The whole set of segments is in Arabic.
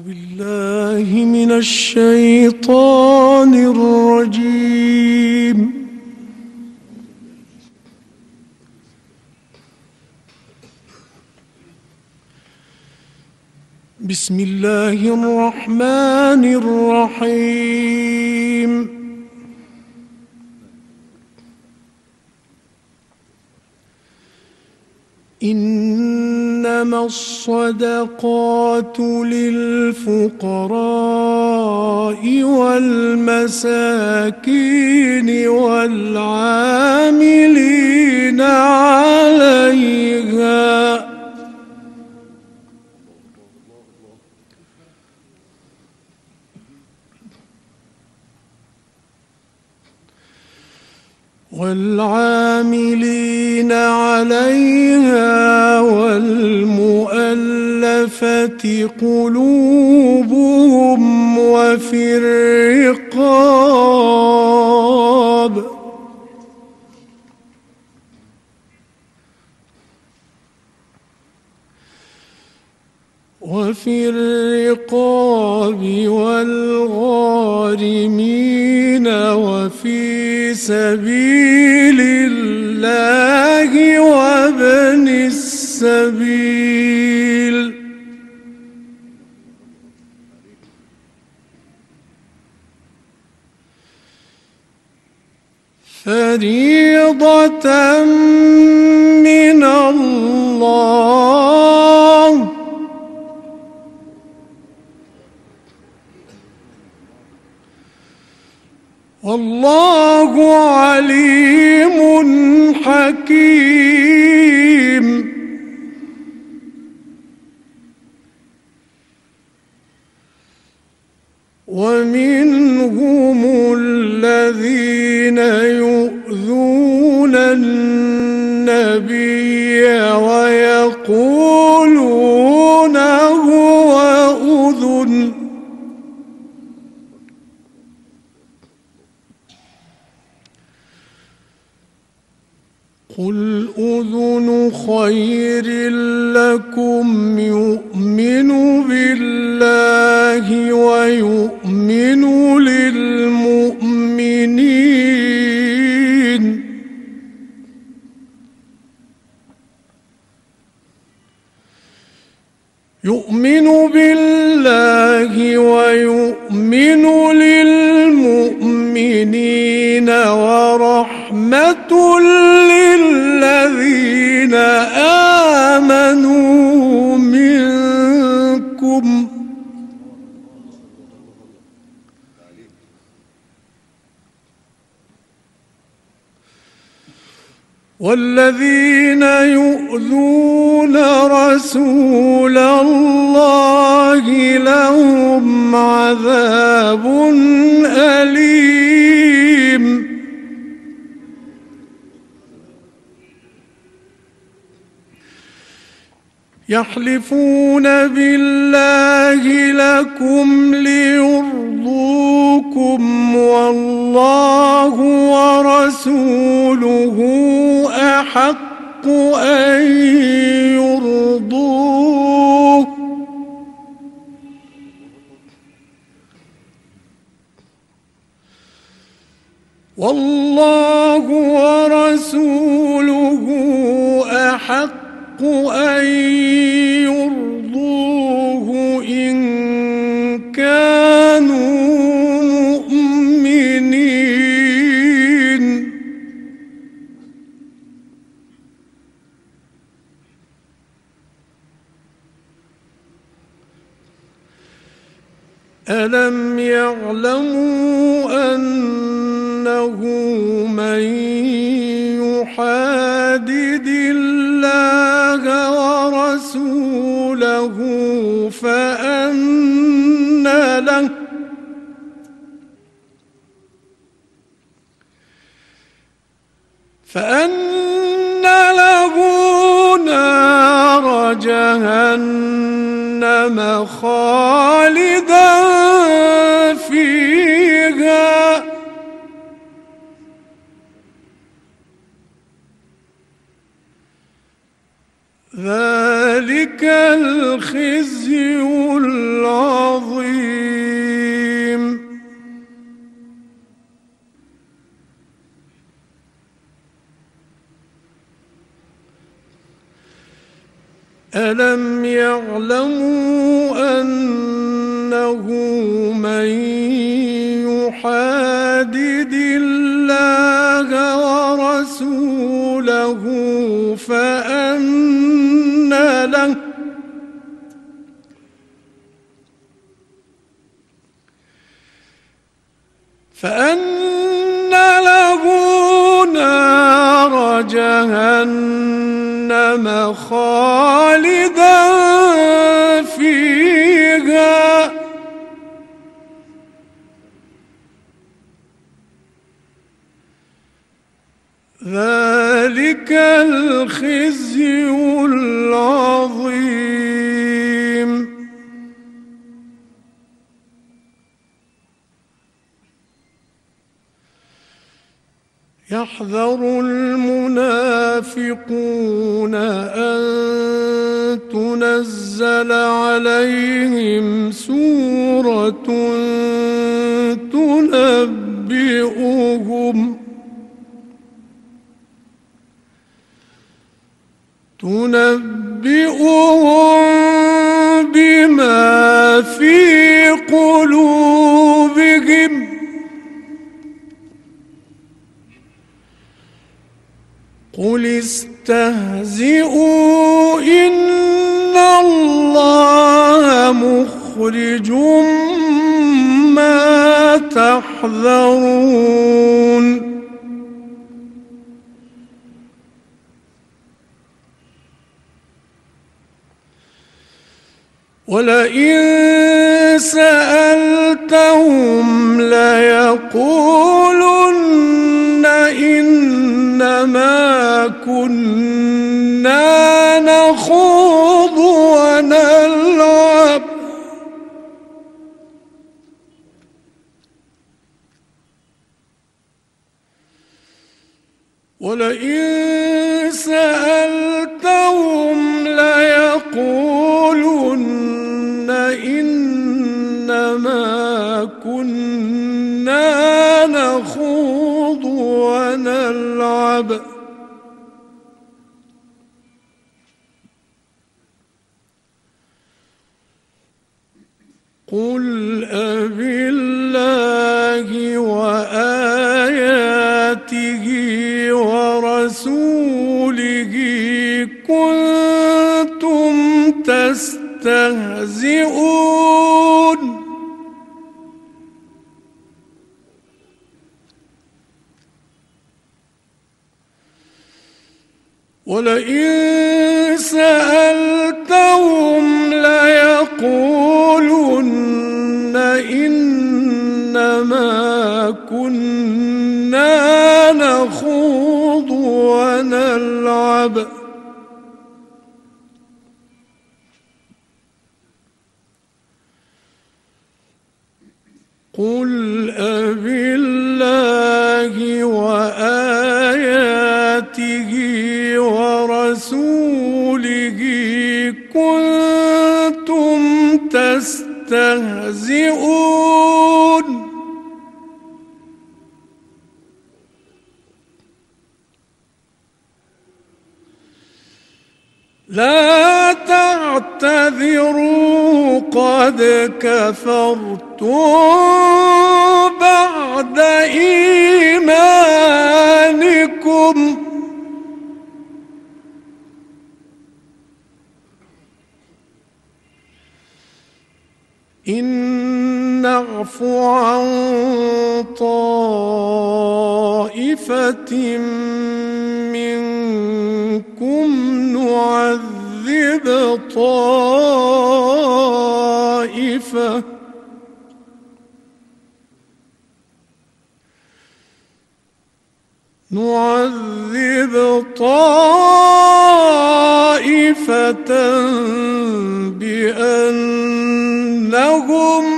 بالله من الشيطان الرجيم. بسم الله الرحمن الرحيم. إنما الصدقات للفقراء والمساكين والعاملين عليها والمؤلفة قلوبهم وفي الرقاب والغارمين وفي سبيل الله وابن السبيل فريضة من الله والله عليم حكيم. ومنهم الذين يؤذون النبي ويقولون هو أذن قل أذن خير لكم يؤمن بالله ويؤمن للمؤمنين ورحمة للذين آمنوا منكم والذين يؤذون رسول الله لهم عذاب أليم. يحلفون بالله لكم ليرضوكم والله ورسوله أحق أن يرضوه والله ورسوله أحق أن يرضوه إن كانوا مؤمنين. ألم يعلموا أنه من يحادد الله ورسوله فأن له نار جهنم خالدا فيها ذلك الخزي العظيم. عظيم ألم يعلموا أنه من يحادد الله ورسوله فأن له نار جهنم خالدا فيها ذلك الخزي العظيم يحذر المنافقون أن تنزل عليهم سورة تنبئهم بما في قلوبهم قل استهزئوا إن الله مخرج ما تحذرون ولئن سألتهم ليقولن إنما كنا نخوض ونلعب ولئن سألتهم ليقولن إنما كنا نخوض ونلعب قل أبالله وآياته ورسوله كنتم تستهزئون ولئن سألتهم ليقولن إنما كنا نخوض ونلعب قل أبالله وآياته ورسوله كنتم تستهزئون لا تعتذروا قد كفرتم بعد إيمانكم إن نعف عن طائفة منكم نعذب طائفة بأنهم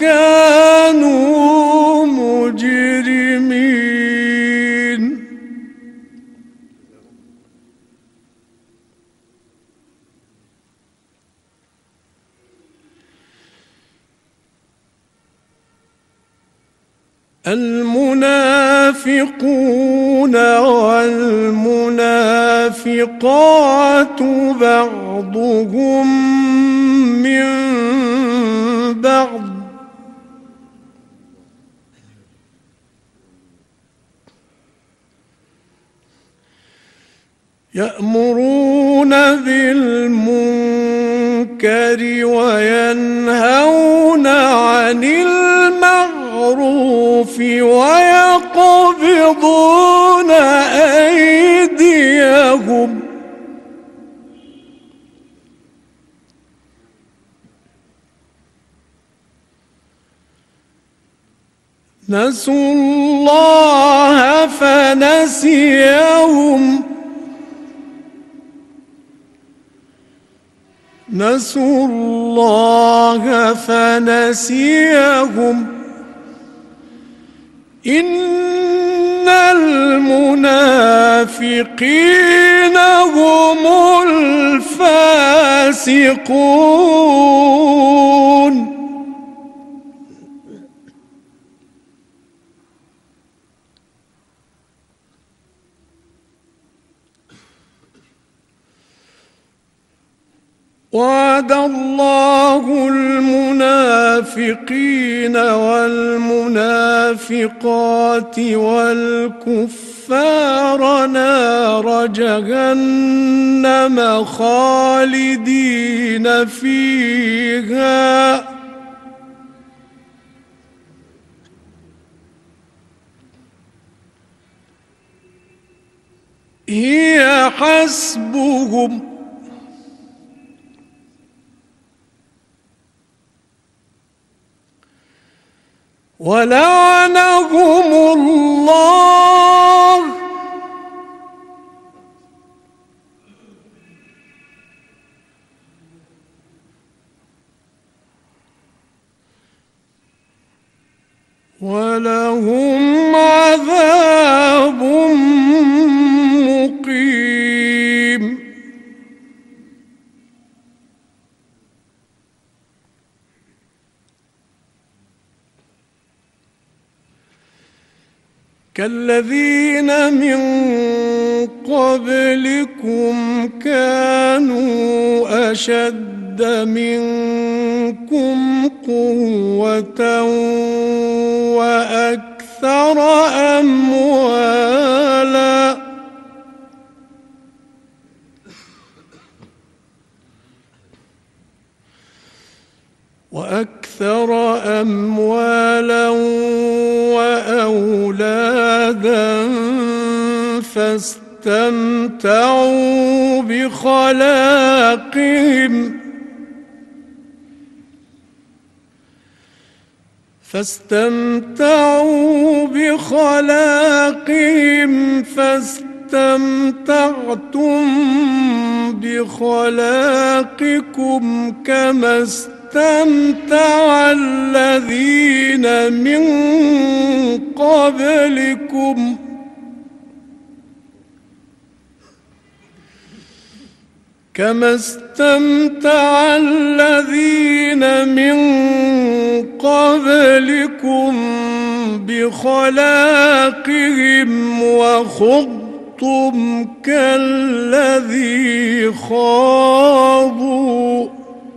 كانوا مجرمين المنافقون والمنافقات بعضهم من بعض يأمرون بالمنكر وينهون عن المعروف ويقبضون أيديهم نسوا الله فنسيهم نسوا الله فنسيهم إن المنافقين هم الفاسقون وعد الله المنافقين والمنافقات والكفار نار جهنم خالدين فيها هي حسبهم ولعنهم الله ولهم عذاب مقيم كالذين من قبلكم كانوا أشد منكم قوة وأكثر أموالا وأولادا فاستمتعوا بخلاقهم فاستمتعتم بخلاقكم كما استمتع الذين من قبلكم بخلاقهم وخضتم كالذي خاضوا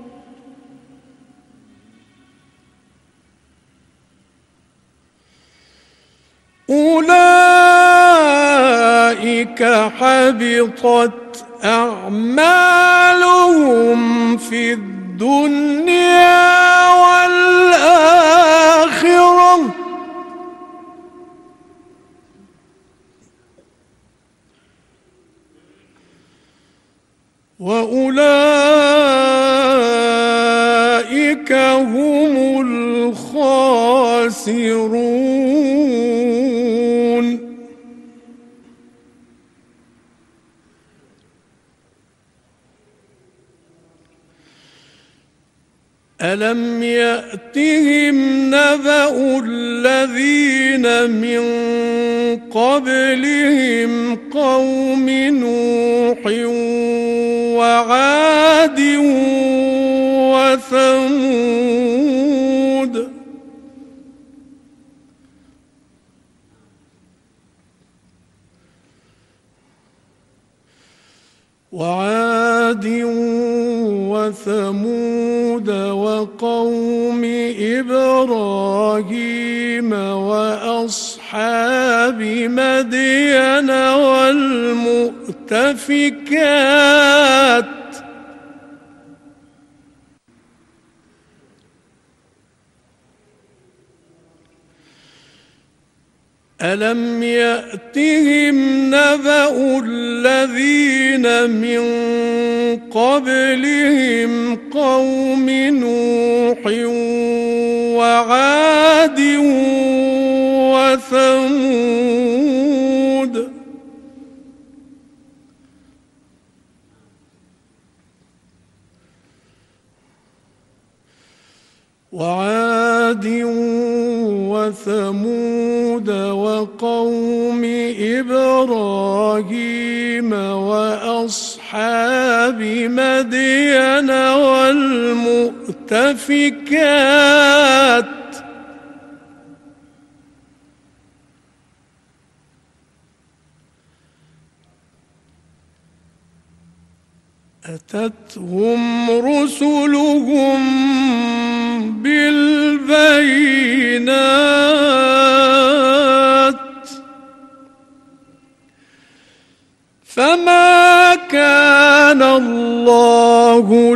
أولئك حبطت أعمالهم في الدنيا والآخرة وأولئك هم الخاسرون ألم يأتهم نبأ الذين من قبلهم قوم نوح وعاد وثمود وقوم إبراهيم وأصحاب مدين والمؤتفكات ألم يأتهم نبأ الذين من قبلهم قوم نوح وعاد وثمود وقوم إبراهيم وأصحاب مدين والمؤتفكات أتتهم رسلهم بالبينات فما كان الله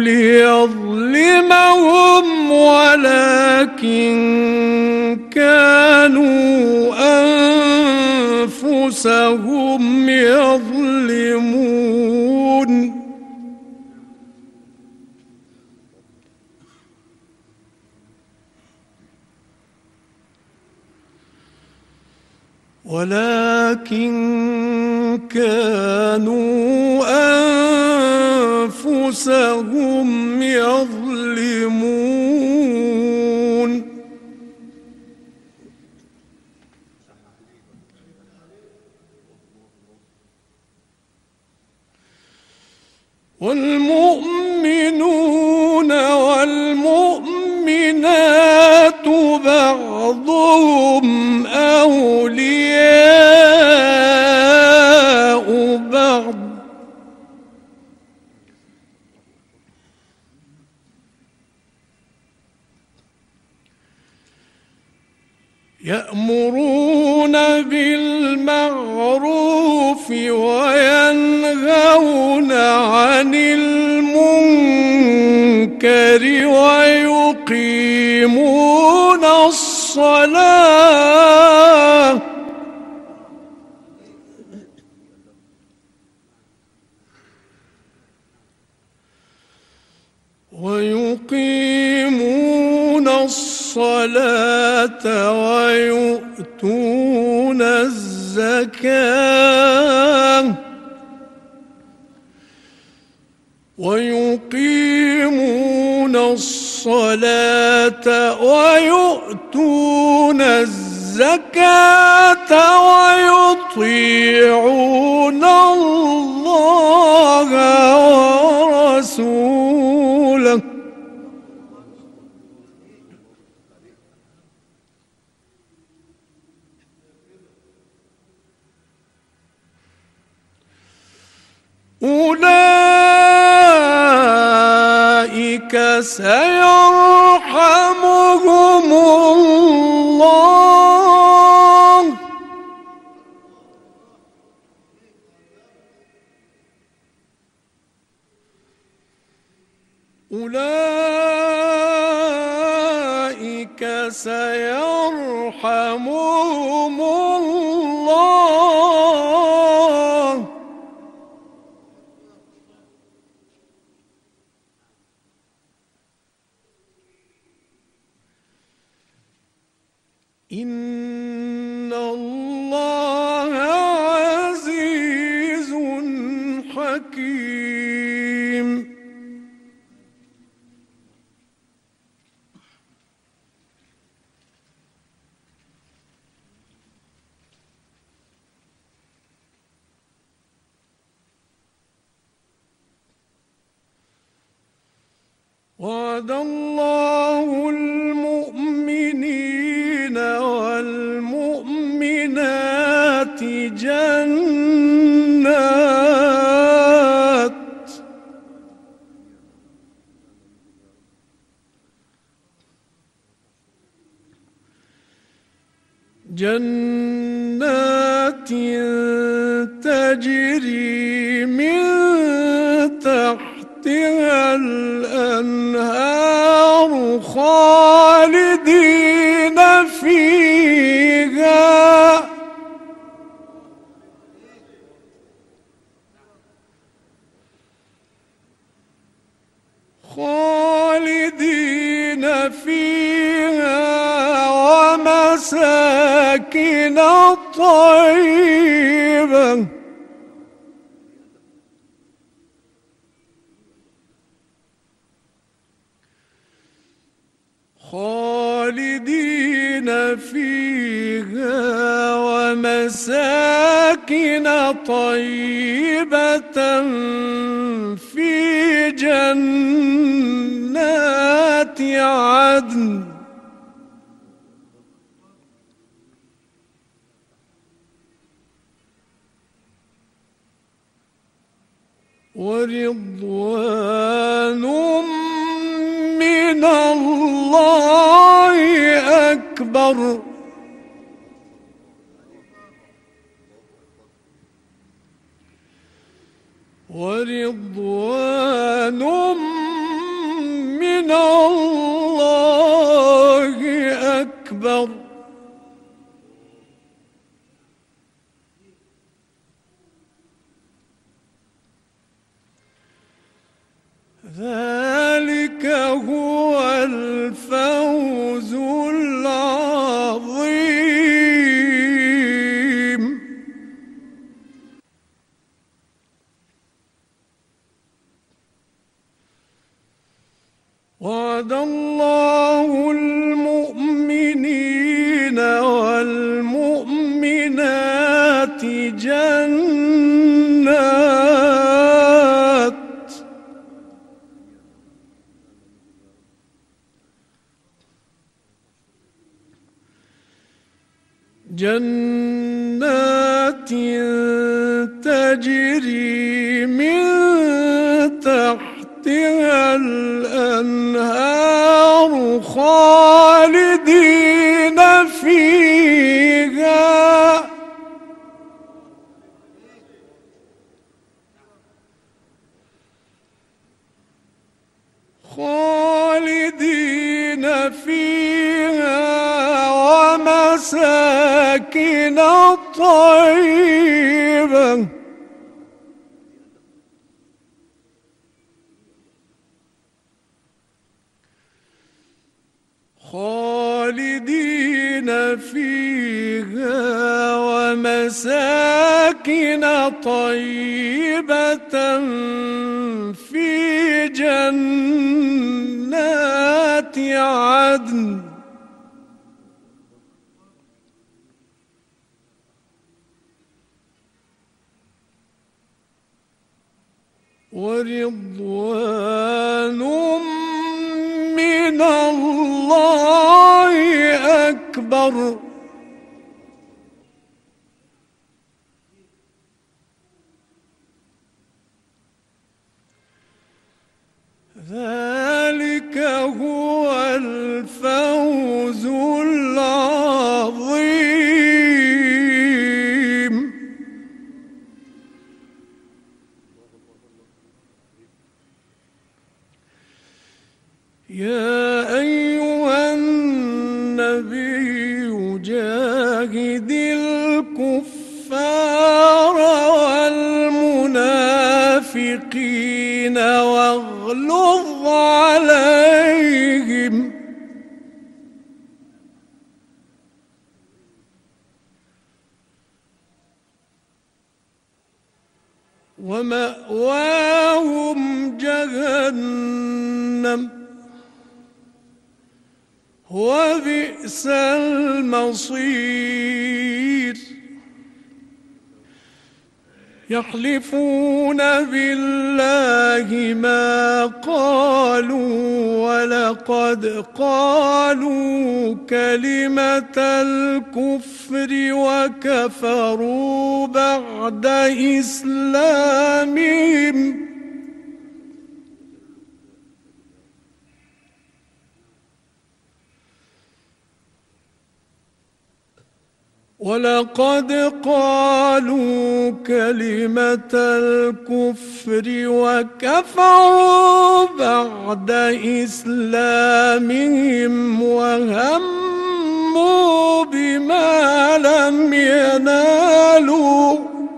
ليظلمهم ولكن كانوا أنفسهم يظلمون والمؤمنون والمؤمنات بعضهم أولياء بعض يأمرون بالمعروف وينهون عن المنكر ويقيمون الصلاة ويؤتون الزكاة ويقيمون الصلاة ويؤتون الزكاة ويطيعون الله ورسوله أولئك سيرحمهم الله أولئك سيرحمهم الله إن الله عزيز حكيم وعد الله المؤمنين والمؤمنات جنات تجري من تحتها الأنهار خالدين فيها ومساكن طيبة خالدين فيها ومساكن طيبة في جنات عدن ورضوان من الله أكبر ورضوان من الله أكبر ذلك هو الفوز العظيم وعد الله المؤمنين والمؤمنات جنات تجري من تحتها الأنهار خالدين فيها ومساكن طيبة خالدين فيها ومساكن طيبة في جنات عدن ورضوان من الله أكبر ذلك هو الفوز العظيم يا أيها النبي جاهد الكفار والمنافقين واغلظ عليهم ومأواهم جهنم وبئس المصير يحلفون بالله ما قالوا ولقد قالوا كلمة الكفر وكفروا بعد إسلامهم ولقد قالوا كلمة الكفر وكفروا بعد إسلامهم وهموا بما لم ينالوا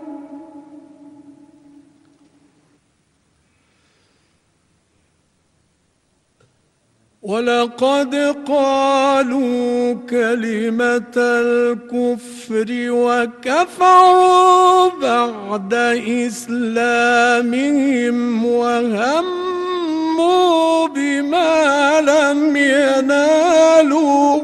ولقد قالوا كلمة الكفر وكفروا بعد إسلامهم وهموا بما لم ينالوا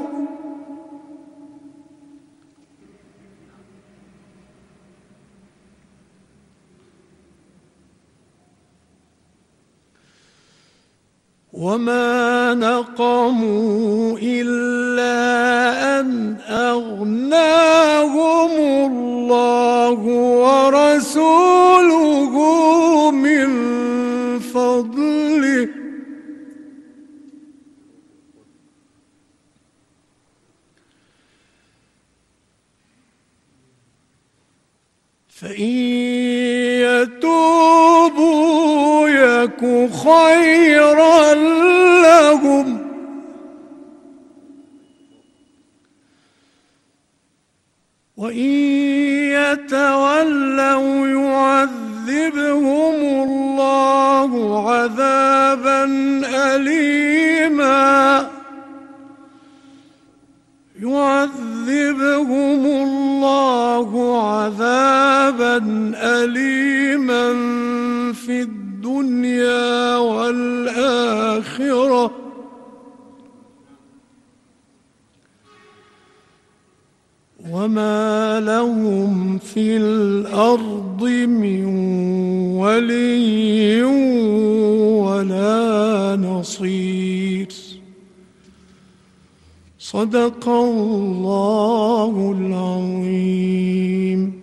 وما نقموا إلا أن أغناهم الله ورسوله من فضله فإن يتوبوا يك خيرا لهم وإن يتولوا يعذبهم الله عذابا أليما يعذبهم الله عذابا أليما في الدنيا والآخرة وما لهم في الأرض من ولي ولا نصير. صدق الله العظيم.